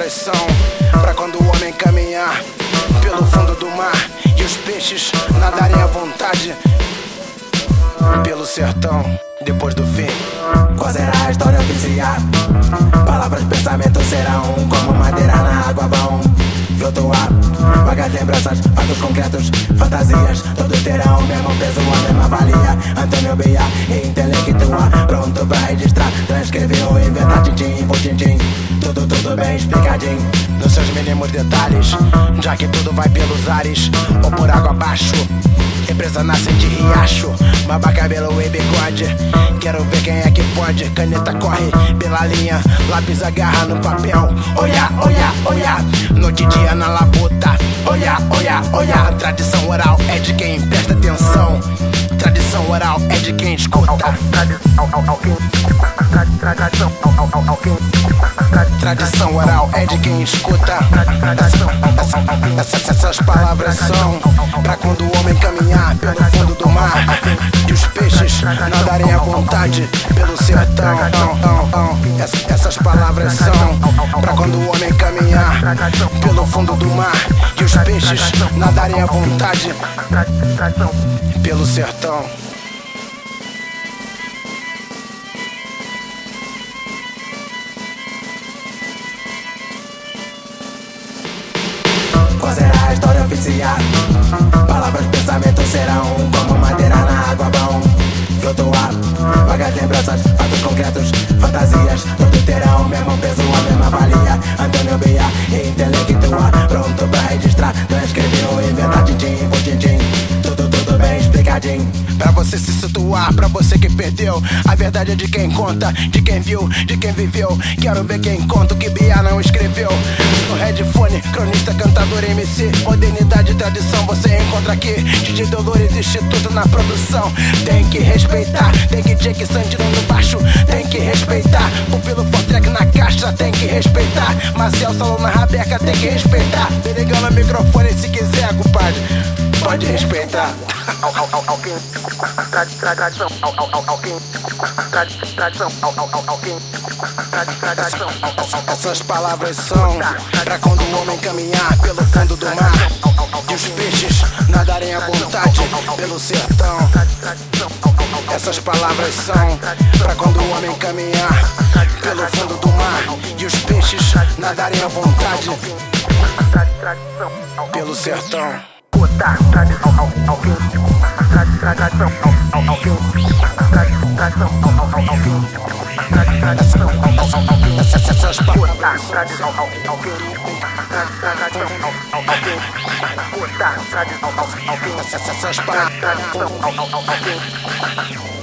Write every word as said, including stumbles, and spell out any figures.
palavras são pra quando o homem caminhar pelo fundo do mar e os peixes nadarem à vontade pelo sertão depois do fim. Qual será a história oficial? Palavras, pensamentos serão como madeira na água vão flutuar. Vagas lembranças, fatos concretos, fantasias, todos terão o mesmo peso, a mesma valia. Antônio Bia, intelectual, pronto pra registrar, transcrever ou inventar, tintim por tintim. Tudo, tudo bem explicadinho, nos seus mínimos detalhes, já que tudo vai pelos ares ou por água abaixo. Empresa nasce de riacho, barba, cabelo e bigode. Quero ver quem é que pode. Caneta corre pela linha, lápis agarra no papel. Olha, olha, olha, noite e dia na labuta. Olha, olha, olha, tradição oral é de quem presta atenção. Tradição oral é de quem escuta. Tradição oral é de quem escuta. Essas, essas palavras são pra quando o homem caminhar pelo fundo do mar e os peixes nadarem à vontade pelo sertão. Essas palavras são pra quando o homem caminhar pelo fundo do mar e os peixes nadarem à vontade pelo sertão. qual será a história oficial? Palavras, pensamentos serão como madeira na água vão flutuar. Vagas lembranças, fatos concretos, fantasias, todos terão o mesmo peso, a mesma valia. Antônio Bia, intelectual, pronto pra registrar, transcrever ou inventar, tintim por tintim. Tudo, tudo bem explicadinho, pra você se situar, pra você que perdeu. A verdade é de quem conta, de quem viu, de quem viveu. Quero ver quem conta o que Bia não escreveu. No headphone, cronista, cantador, M C, modernidade e tradição você encontra aqui. D J Dolores, Instituto na produção. Tem que respeitar, tem que Jake Sandino no baixo, tem que respeitar. Pupilo Fortrek na caixa, tem que respeitar. Marcel Salão na rabeca, tem que respeitar. Benegão no microfone se quiser, compadre, pode respeitar. Essas palavras são pra quando o homem caminhar pelo fundo do mar e os peixes nadarem à vontade pelo sertão. Essas palavras são pra quando o homem caminhar pelo fundo do mar e os peixes nadarem à vontade pelo sertão. Essas palavras Essas palavras